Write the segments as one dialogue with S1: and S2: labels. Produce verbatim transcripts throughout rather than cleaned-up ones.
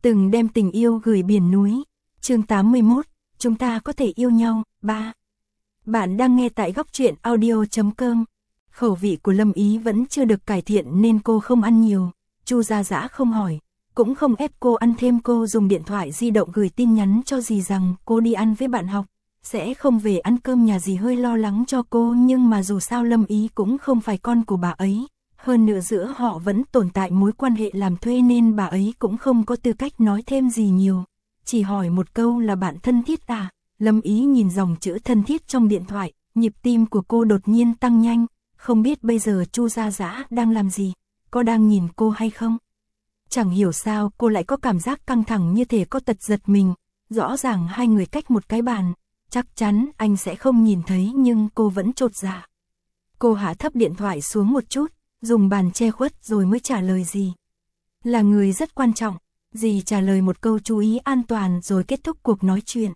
S1: từng đem tình yêu gửi biển núi. Chương tám mươi mốt, chúng ta có thể yêu nhau. ba. Bạn đang nghe tại góc truyện audio chấm com. Khẩu vị của Lâm Ý vẫn chưa được cải thiện nên cô không ăn nhiều. Chu Gia Dã không hỏi, cũng không ép cô ăn thêm. Cô dùng điện thoại di động gửi tin nhắn cho dì rằng cô đi ăn với bạn học, sẽ không về ăn cơm nhà. Dì hơi lo lắng cho cô, nhưng mà dù sao Lâm Ý cũng không phải con của bà ấy. Hơn nữa giữa họ vẫn tồn tại mối quan hệ làm thuê nên bà ấy cũng không có tư cách nói thêm gì nhiều. Chỉ hỏi một câu là bạn thân thiết à? Lâm Ý nhìn dòng chữ thân thiết trong điện thoại, nhịp tim của cô đột nhiên tăng nhanh. Không biết bây giờ Chu Gia Dã đang làm gì, có đang nhìn cô hay không? Chẳng hiểu sao cô lại có cảm giác căng thẳng như thể có tật giật mình. Rõ ràng hai người cách một cái bàn, chắc chắn anh sẽ không nhìn thấy nhưng cô vẫn chột dạ. Cô hạ thấp điện thoại xuống một chút, dùng bàn che khuất rồi mới trả lời dì. Là người rất quan trọng. Dì trả lời một câu chú ý an toàn rồi kết thúc cuộc nói chuyện.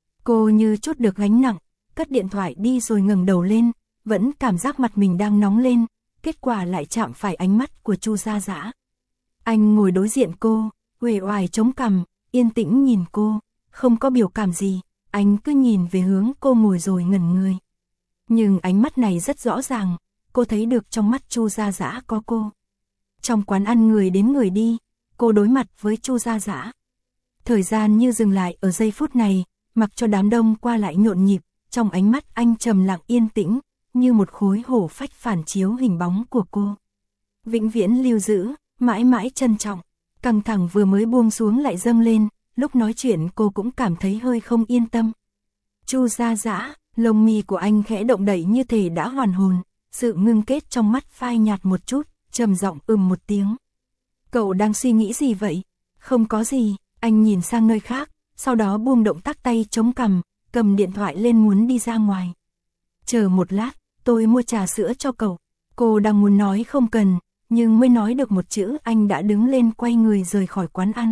S1: Cô như trút được gánh nặng, cất điện thoại đi rồi ngẩng đầu lên, vẫn cảm giác mặt mình đang nóng lên, kết quả lại chạm phải ánh mắt của Chu Gia Dã. Anh ngồi đối diện cô, uể oải chống cằm, yên tĩnh nhìn cô, không có biểu cảm gì, anh cứ nhìn về hướng cô ngồi rồi ngẩn người. Nhưng ánh mắt này rất rõ ràng, cô thấy được trong mắt Chu Gia Dã có cô. Trong quán ăn người đến người đi, cô đối mặt với Chu Gia Dã. Thời gian như dừng lại ở giây phút này, mặc cho đám đông qua lại nhộn nhịp, trong ánh mắt anh trầm lặng yên tĩnh, như một khối hổ phách phản chiếu hình bóng của cô. Vĩnh viễn lưu giữ, mãi mãi trân trọng. Căng thẳng vừa mới buông xuống lại dâng lên, lúc nói chuyện cô cũng cảm thấy hơi không yên tâm. Chu Gia Dã, lông mi của anh khẽ động đậy như thể đã hoàn hồn, sự ngưng kết trong mắt phai nhạt một chút, trầm giọng ừm một tiếng. Cậu đang suy nghĩ gì vậy? Không có gì, anh nhìn sang nơi khác, sau đó buông động tác tay chống cằm, cầm điện thoại lên muốn đi ra ngoài. Chờ một lát, tôi mua trà sữa cho cậu. Cô đang muốn nói không cần, nhưng mới nói được một chữ anh đã đứng lên quay người rời khỏi quán ăn.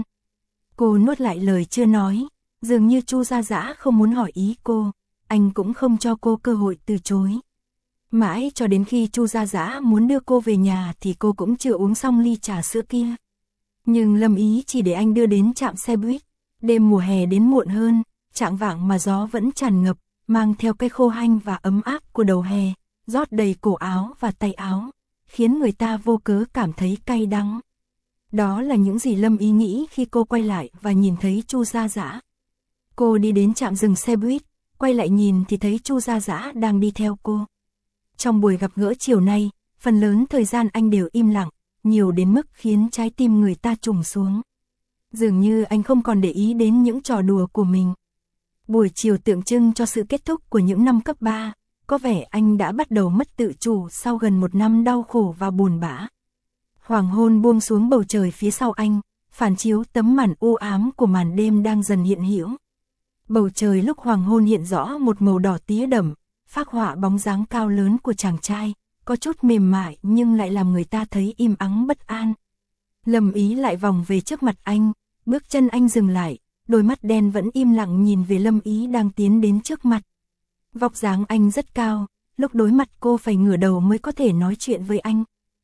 S1: Cô nuốt lại lời chưa nói, dường như Chu Gia Dã không muốn hỏi ý cô, anh cũng không cho cô cơ hội từ chối. Mãi cho đến khi Chu Gia Dã muốn đưa cô về nhà thì cô cũng chưa uống xong ly trà sữa kia. Nhưng Lâm Ý chỉ để anh đưa đến trạm xe buýt. Đêm mùa hè đến muộn hơn, chạng vạng mà gió vẫn tràn ngập, mang theo cái khô hanh và ấm áp của đầu hè, rót đầy cổ áo và tay áo, khiến người ta vô cớ cảm thấy cay đắng. Đó là những gì Lâm Ý nghĩ khi cô quay lại và nhìn thấy Chu Gia Dã. Cô đi đến trạm dừng xe buýt, quay lại nhìn thì thấy Chu Gia Dã đang đi theo cô. Trong buổi gặp gỡ chiều nay, phần lớn thời gian anh đều im lặng, nhiều đến mức khiến trái tim người ta trùng xuống. Dường như anh không còn để ý đến những trò đùa của mình. Buổi chiều tượng trưng cho sự kết thúc của những năm cấp ba, có vẻ anh đã bắt đầu mất tự chủ sau gần một năm đau khổ và buồn bã. Hoàng hôn buông xuống bầu trời phía sau anh, phản chiếu tấm màn u ám của màn đêm đang dần hiện hữu. Bầu trời lúc hoàng hôn hiện rõ một màu đỏ tía đậm, phác họa bóng dáng cao lớn của chàng trai, có chút mềm mại nhưng lại làm người ta thấy im ắng bất an. Lâm Ý lại vòng về trước mặt anh, bước chân anh dừng lại, đôi mắt đen vẫn im lặng nhìn về Lâm Ý đang tiến đến trước mặt. Vóc dáng anh rất cao, lúc đối mặt cô phải ngửa đầu mới có thể nói chuyện với anh.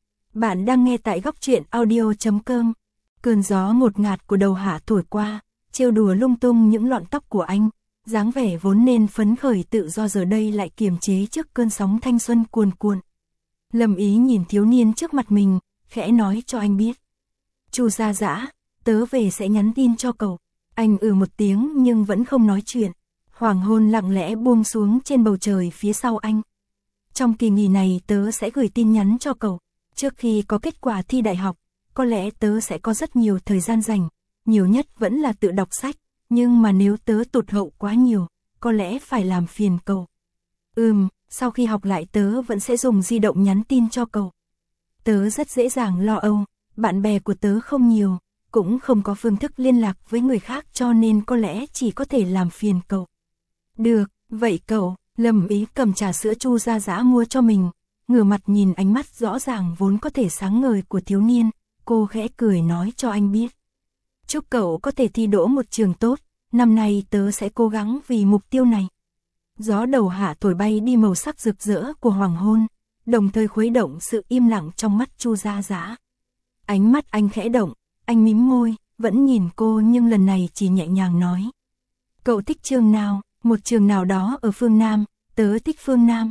S1: Bạn đang nghe tại góc truyện audio chấm com. Cơn gió ngột ngạt của đầu hạ thổi qua, trêu đùa lung tung những lọn tóc của anh, dáng vẻ vốn nên phấn khởi tự do giờ đây lại kiềm chế trước cơn sóng thanh xuân cuồn cuộn. Lâm Ý nhìn thiếu niên trước mặt mình, khẽ nói cho anh biết. Chu Gia Dã, tớ về sẽ nhắn tin cho cậu. Anh ừ một tiếng nhưng vẫn không nói chuyện. Hoàng hôn lặng lẽ buông xuống trên bầu trời phía sau anh. Trong kỳ nghỉ này tớ sẽ gửi tin nhắn cho cậu. Trước khi có kết quả thi đại học, có lẽ tớ sẽ có rất nhiều thời gian rảnh. Nhiều nhất vẫn là tự đọc sách. Nhưng mà nếu tớ tụt hậu quá nhiều, có lẽ phải làm phiền cậu. Ừm, sau khi học lại tớ vẫn sẽ dùng di động nhắn tin cho cậu. Tớ rất dễ dàng lo âu, bạn bè của tớ không nhiều, cũng không có phương thức liên lạc với người khác cho nên có lẽ chỉ có thể làm phiền cậu. Được, vậy cậu. Lâm Ý cầm trà sữa Chu Gia Dã mua cho mình, ngửa mặt nhìn ánh mắt rõ ràng vốn có thể sáng ngời của thiếu niên, cô khẽ cười nói cho anh biết. Chúc cậu có thể thi đỗ một trường tốt, năm nay tớ sẽ cố gắng vì mục tiêu này. Gió đầu hạ thổi bay đi màu sắc rực rỡ của hoàng hôn, đồng thời khuấy động sự im lặng trong mắt Chu Gia Dã. Ánh mắt anh khẽ động, anh mím môi, vẫn nhìn cô nhưng lần này chỉ nhẹ nhàng nói. Cậu thích trường nào? Một trường nào đó ở phương Nam, tớ thích phương Nam.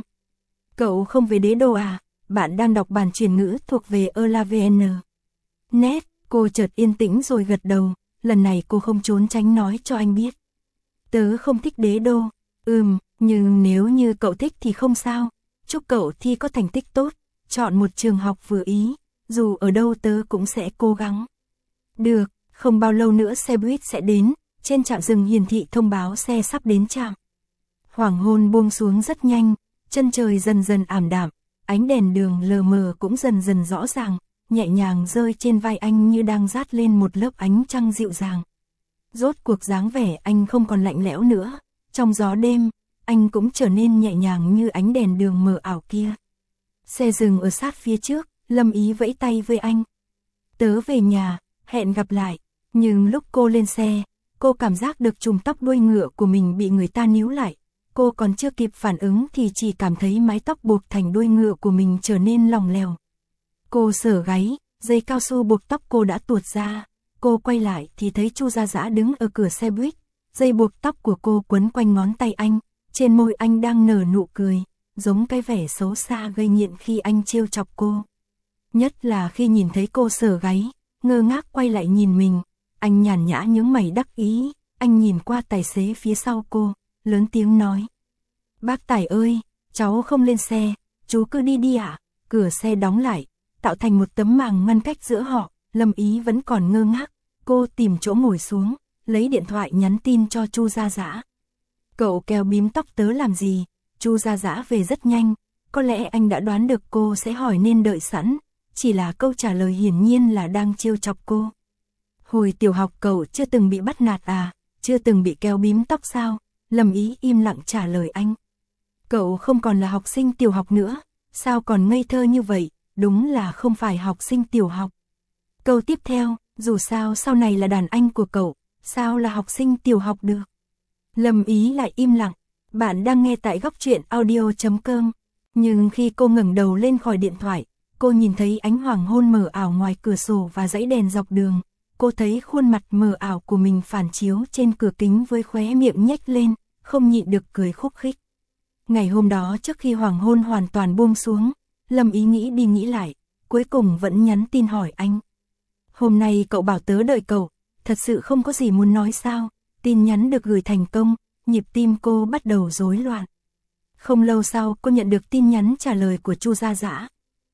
S1: Cậu không về đế đô à? Bạn đang đọc bản chuyển ngữ thuộc về Erlavn. Nét, cô chợt yên tĩnh rồi gật đầu, lần này cô không trốn tránh nói cho anh biết. Tớ không thích đế đô, ừm, nhưng nếu như cậu thích thì không sao, chúc cậu thi có thành tích tốt, chọn một trường học vừa ý, dù ở đâu tớ cũng sẽ cố gắng. Được, không bao lâu nữa xe buýt sẽ đến, trên trạm dừng hiển thị thông báo xe sắp đến trạm. Hoàng hôn buông xuống rất nhanh, chân trời dần dần ảm đạm, ánh đèn đường lờ mờ cũng dần dần rõ ràng, nhẹ nhàng rơi trên vai anh như đang dát lên một lớp ánh trăng dịu dàng. Rốt cuộc dáng vẻ anh không còn lạnh lẽo nữa, trong gió đêm, anh cũng trở nên nhẹ nhàng như ánh đèn đường mờ ảo kia. Xe dừng ở sát phía trước, Lâm Ý vẫy tay với anh. Tớ về nhà, hẹn gặp lại, nhưng lúc cô lên xe, cô cảm giác được chùm tóc đuôi ngựa của mình bị người ta níu lại. Cô còn chưa kịp phản ứng thì chỉ cảm thấy mái tóc buộc thành đuôi ngựa của mình trở nên lỏng lẻo. Cô sờ gáy, dây cao su buộc tóc cô đã tuột ra. Cô quay lại thì thấy Chu Gia Dã đứng ở cửa xe buýt. Dây buộc tóc của cô quấn quanh ngón tay anh, trên môi anh đang nở nụ cười, giống cái vẻ xấu xa gây nghiện khi anh trêu chọc cô. Nhất là khi nhìn thấy cô sờ gáy, ngơ ngác quay lại nhìn mình, anh nhàn nhã nhướng mày đắc ý, anh nhìn qua tài xế phía sau cô, lớn tiếng nói. Bác Tài ơi, cháu không lên xe, chú cứ đi đi ạ. Cửa xe đóng lại, tạo thành một tấm màng ngăn cách giữa họ. Lâm Ý vẫn còn ngơ ngác, cô tìm chỗ ngồi xuống, lấy điện thoại nhắn tin cho Chu Gia Dã. Cậu kéo bím tóc tớ làm gì? Chu Gia Dã về rất nhanh, có lẽ anh đã đoán được cô sẽ hỏi nên đợi sẵn, chỉ là câu trả lời hiển nhiên là đang trêu chọc cô. Hồi tiểu học cậu chưa từng bị bắt nạt à, chưa từng bị kéo bím tóc sao? Lâm Ý im lặng trả lời anh. Cậu không còn là học sinh tiểu học nữa, sao còn ngây thơ như vậy, đúng là không phải học sinh tiểu học. Câu tiếp theo, dù sao sau này là đàn anh của cậu, sao là học sinh tiểu học được? Lâm Ý lại im lặng, bạn đang nghe tại góc truyện audio chấm com. Nhưng khi cô ngẩng đầu lên khỏi điện thoại, cô nhìn thấy ánh hoàng hôn mờ ảo ngoài cửa sổ và dãy đèn dọc đường. Cô thấy khuôn mặt mờ ảo của mình phản chiếu trên cửa kính với khóe miệng nhếch lên, không nhịn được cười khúc khích. Ngày hôm đó trước khi hoàng hôn hoàn toàn buông xuống, Lâm Ý nghĩ đi nghĩ lại, cuối cùng vẫn nhắn tin hỏi anh. Hôm nay cậu bảo tớ đợi cậu, thật sự không có gì muốn nói sao? Tin nhắn được gửi thành công, nhịp tim cô bắt đầu rối loạn. Không lâu sau cô nhận được tin nhắn trả lời của Chu Gia Dã.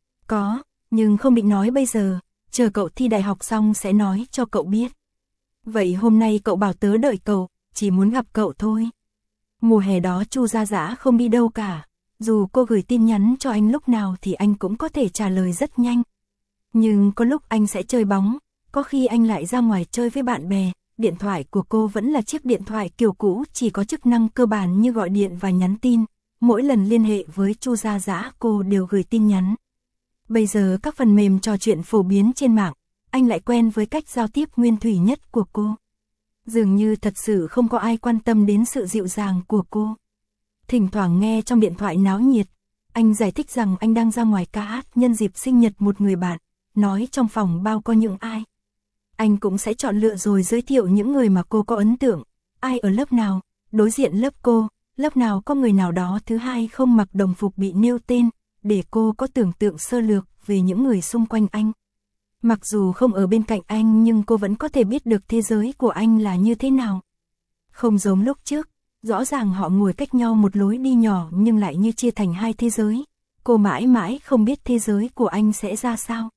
S1: Có, nhưng không định nói bây giờ, chờ cậu thi đại học xong sẽ nói cho cậu biết. Vậy hôm nay cậu bảo tớ đợi cậu, chỉ muốn gặp cậu thôi. Mùa hè đó Chu Gia Dã không đi đâu cả, dù cô gửi tin nhắn cho anh lúc nào thì anh cũng có thể trả lời rất nhanh. Nhưng có lúc anh sẽ chơi bóng, có khi anh lại ra ngoài chơi với bạn bè, điện thoại của cô vẫn là chiếc điện thoại kiểu cũ chỉ có chức năng cơ bản như gọi điện và nhắn tin, mỗi lần liên hệ với Chu Gia Dã cô đều gửi tin nhắn. Bây giờ các phần mềm trò chuyện phổ biến trên mạng, anh lại quen với cách giao tiếp nguyên thủy nhất của cô. Dường như thật sự không có ai quan tâm đến sự dịu dàng của cô. Thỉnh thoảng nghe trong điện thoại náo nhiệt, anh giải thích rằng anh đang ra ngoài ca hát nhân dịp sinh nhật một người bạn, nói trong phòng bao có những ai. Anh cũng sẽ chọn lựa rồi giới thiệu những người mà cô có ấn tượng, ai ở lớp nào, đối diện lớp cô, lớp nào có người nào đó thứ hai không mặc đồng phục bị nêu tên, để cô có tưởng tượng sơ lược về những người xung quanh anh. Mặc dù không ở bên cạnh anh nhưng cô vẫn có thể biết được thế giới của anh là như thế nào. Không giống lúc trước, rõ ràng họ ngồi cách nhau một lối đi nhỏ nhưng lại như chia thành hai thế giới. Cô mãi mãi không biết thế giới của anh sẽ ra sao.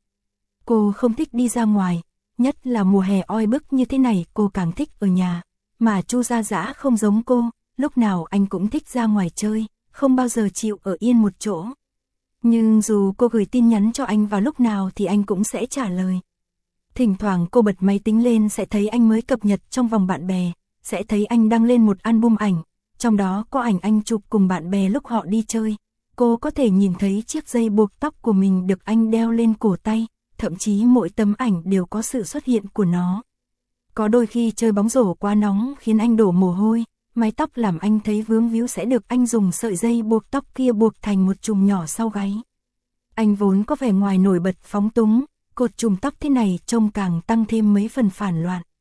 S1: Cô không thích đi ra ngoài, nhất là mùa hè oi bức như thế này cô càng thích ở nhà. Mà Chu Gia Dã không giống cô, lúc nào anh cũng thích ra ngoài chơi, không bao giờ chịu ở yên một chỗ. Nhưng dù cô gửi tin nhắn cho anh vào lúc nào thì anh cũng sẽ trả lời. Thỉnh thoảng cô bật máy tính lên sẽ thấy anh mới cập nhật trong vòng bạn bè, sẽ thấy anh đăng lên một album ảnh, trong đó có ảnh anh chụp cùng bạn bè lúc họ đi chơi. Cô có thể nhìn thấy chiếc dây buộc tóc của mình được anh đeo lên cổ tay, thậm chí mỗi tấm ảnh đều có sự xuất hiện của nó. Có đôi khi chơi bóng rổ quá nóng khiến anh đổ mồ hôi, mái tóc làm anh thấy vướng víu sẽ được anh dùng sợi dây buộc tóc kia buộc thành một chùm nhỏ sau gáy. Anh vốn có vẻ ngoài nổi bật phóng túng, cột chùm tóc thế này trông càng tăng thêm mấy phần phản loạn.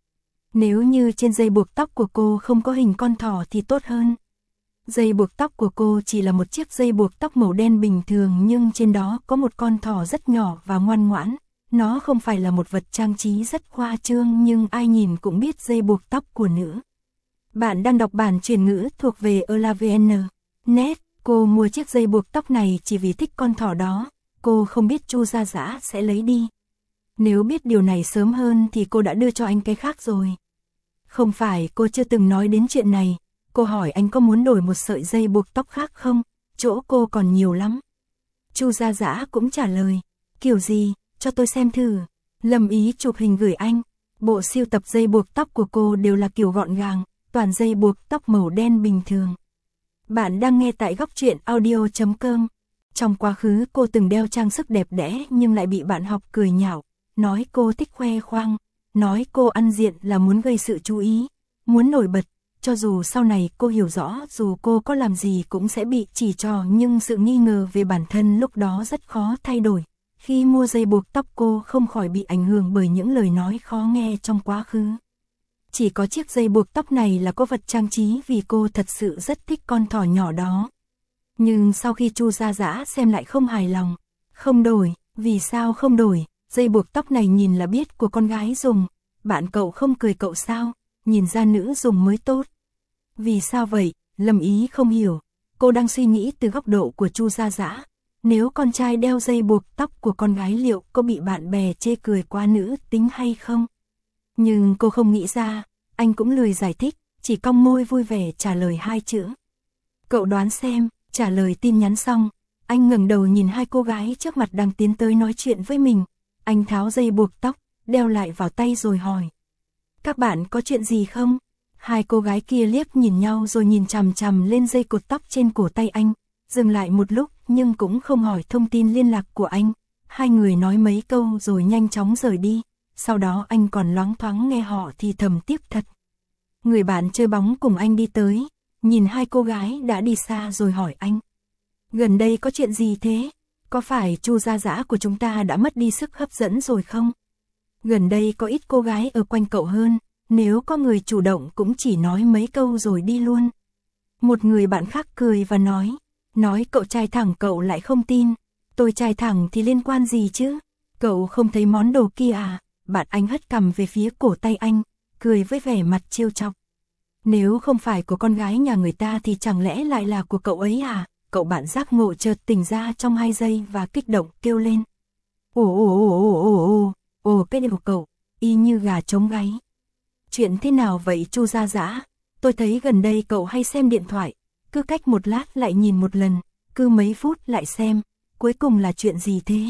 S1: Nếu như trên dây buộc tóc của cô không có hình con thỏ thì tốt hơn. Dây buộc tóc của cô chỉ là một chiếc dây buộc tóc màu đen bình thường nhưng trên đó có một con thỏ rất nhỏ và ngoan ngoãn. Nó không phải là một vật trang trí rất khoa trương nhưng ai nhìn cũng biết dây buộc tóc của nữ. Bạn đang đọc bản chuyển ngữ thuộc về Elavn chấm net. Cô mua chiếc dây buộc tóc này chỉ vì thích con thỏ đó. Cô không biết Chu Gia Dã sẽ lấy đi. Nếu biết điều này sớm hơn thì cô đã đưa cho anh cái khác rồi. Không phải cô chưa từng nói đến chuyện này. Cô hỏi anh có muốn đổi một sợi dây buộc tóc khác không? Chỗ cô còn nhiều lắm. Chu Gia Dã cũng trả lời. Kiểu gì? Cho tôi xem thử. Lâm Ý chụp hình gửi anh. Bộ sưu tập dây buộc tóc của cô đều là kiểu gọn gàng, toàn dây buộc tóc màu đen bình thường. Bạn đang nghe tại góc truyện audio chấm com. Trong quá khứ cô từng đeo trang sức đẹp đẽ nhưng lại bị bạn học cười nhạo, nói cô thích khoe khoang, nói cô ăn diện là muốn gây sự chú ý, muốn nổi bật. Cho dù sau này cô hiểu rõ dù cô có làm gì cũng sẽ bị chỉ trỏ nhưng sự nghi ngờ về bản thân lúc đó rất khó thay đổi. Khi mua dây buộc tóc cô không khỏi bị ảnh hưởng bởi những lời nói khó nghe trong quá khứ. Chỉ có chiếc dây buộc tóc này là có vật trang trí vì cô thật sự rất thích con thỏ nhỏ đó. Nhưng sau khi Chu Gia Dã xem lại không hài lòng. Không đổi, vì sao không đổi, dây buộc tóc này nhìn là biết của con gái dùng. Bạn cậu không cười cậu sao, nhìn ra nữ dùng mới tốt. Vì sao vậy, Lâm Ý không hiểu, cô đang suy nghĩ từ góc độ của Chu Gia Dã. Nếu con trai đeo dây buộc tóc của con gái liệu có bị bạn bè chê cười quá nữ tính hay không? Nhưng cô không nghĩ ra, anh cũng lười giải thích, chỉ cong môi vui vẻ trả lời hai chữ. Cậu đoán xem, trả lời tin nhắn xong, anh ngẩng đầu nhìn hai cô gái trước mặt đang tiến tới nói chuyện với mình. Anh tháo dây buộc tóc, đeo lại vào tay rồi hỏi. Các bạn có chuyện gì không? Hai cô gái kia liếc nhìn nhau rồi nhìn chằm chằm lên dây cột tóc trên cổ tay anh, dừng lại một lúc nhưng cũng không hỏi thông tin liên lạc của anh. Hai người nói mấy câu rồi nhanh chóng rời đi, sau đó anh còn loáng thoáng nghe họ thì thầm tiếp thật. Người bạn chơi bóng cùng anh đi tới, nhìn hai cô gái đã đi xa rồi hỏi anh. Gần đây có chuyện gì thế? Có phải Chu Gia Dã của chúng ta đã mất đi sức hấp dẫn rồi không? Gần đây có ít cô gái ở quanh cậu hơn, nếu có người chủ động cũng chỉ nói mấy câu rồi đi luôn. Một người bạn khác cười và nói, nói cậu trai thẳng cậu lại không tin. Tôi trai thẳng thì liên quan gì chứ? Cậu không thấy món đồ kia à? Bạn anh hất cằm về phía cổ tay anh, cười với vẻ mặt trêu chọc. Nếu không phải của con gái nhà người ta thì chẳng lẽ lại là của cậu ấy à? Cậu bạn giác ngộ chợt tỉnh ra trong hai giây và kích động kêu lên. Ồ ồ ồ ồ ồ ồ, ồ cái điều cậu, y như gà trống gáy. Chuyện thế nào vậy Chu Gia Dã? Tôi thấy gần đây cậu hay xem điện thoại, cứ cách một lát lại nhìn một lần, cứ mấy phút lại xem, cuối cùng là chuyện gì thế?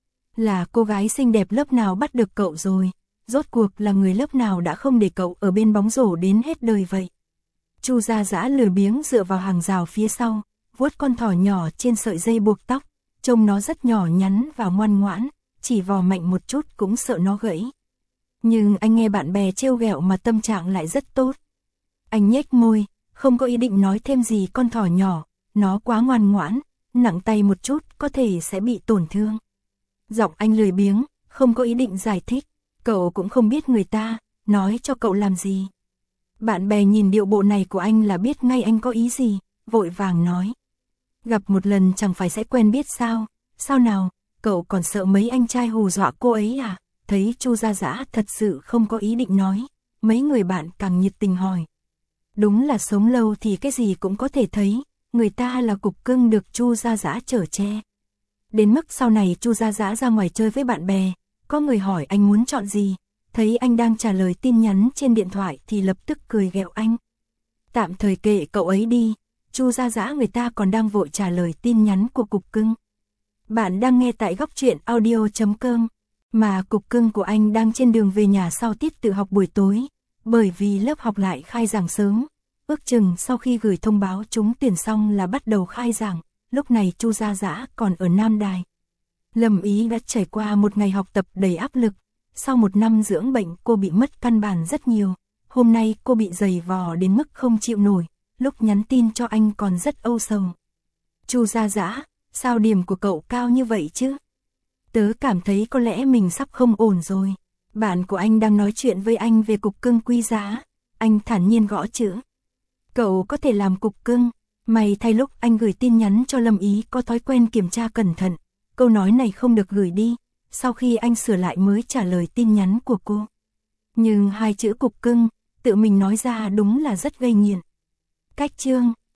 S1: Là cô gái xinh đẹp lớp nào bắt được cậu rồi? Rốt cuộc là người lớp nào đã không để cậu ở bên bóng rổ đến hết đời vậy? Chu Gia Dã lười biếng dựa vào hàng rào phía sau, vuốt con thỏ nhỏ trên sợi dây buộc tóc, trông nó rất nhỏ nhắn và ngoan ngoãn, chỉ vò mạnh một chút cũng sợ nó gãy. Nhưng anh nghe bạn bè trêu ghẹo mà tâm trạng lại rất tốt. Anh nhếch môi, không có ý định nói thêm gì con thỏ nhỏ, nó quá ngoan ngoãn, nặng tay một chút có thể sẽ bị tổn thương. Giọng anh lười biếng, không có ý định giải thích, cậu cũng không biết người ta, nói cho cậu làm gì. Bạn bè nhìn điệu bộ này của anh là biết ngay anh có ý gì, vội vàng nói. Gặp một lần chẳng phải sẽ quen biết sao, sao nào, cậu còn sợ mấy anh trai hù dọa cô ấy à? Thấy Chu Gia Dã thật sự không có ý định nói, mấy người bạn càng nhiệt tình hỏi. Đúng là sống lâu thì cái gì cũng có thể thấy, người ta là cục cưng được Chu Gia Dã chở che. Đến mức sau này Chu Gia Dã ra ngoài chơi với bạn bè, có người hỏi anh muốn chọn gì, thấy anh đang trả lời tin nhắn trên điện thoại thì lập tức cười ghẹo anh. Tạm thời kệ cậu ấy đi, Chu Gia Dã người ta còn đang vội trả lời tin nhắn của cục cưng. Bạn đang nghe tại góc truyện audio chấm com, mà cục cưng của anh đang trên đường về nhà sau tiết tự học buổi tối, bởi vì lớp học lại khai giảng sớm. Ước chừng sau khi gửi thông báo trúng tuyển xong là bắt đầu khai giảng, lúc này Chu Gia Dã còn ở Nam Đài. Lâm Ý đã trải qua một ngày học tập đầy áp lực, sau một năm dưỡng bệnh cô bị mất căn bản rất nhiều, hôm nay cô bị giày vò đến mức không chịu nổi, lúc nhắn tin cho anh còn rất âu sầu. Chu Gia Dã, sao điểm của cậu cao như vậy chứ? Tớ cảm thấy có lẽ mình sắp không ổn rồi. Bạn của anh đang nói chuyện với anh về cục cưng quý giá. Anh thản nhiên gõ chữ. Cậu có thể làm cục cưng. May thay lúc anh gửi tin nhắn cho Lâm Ý có thói quen kiểm tra cẩn thận. Câu nói này không được gửi đi. Sau khi anh sửa lại mới trả lời tin nhắn của cô. Nhưng hai chữ cục cưng, tự mình nói ra đúng là rất gây nghiện. Cách chương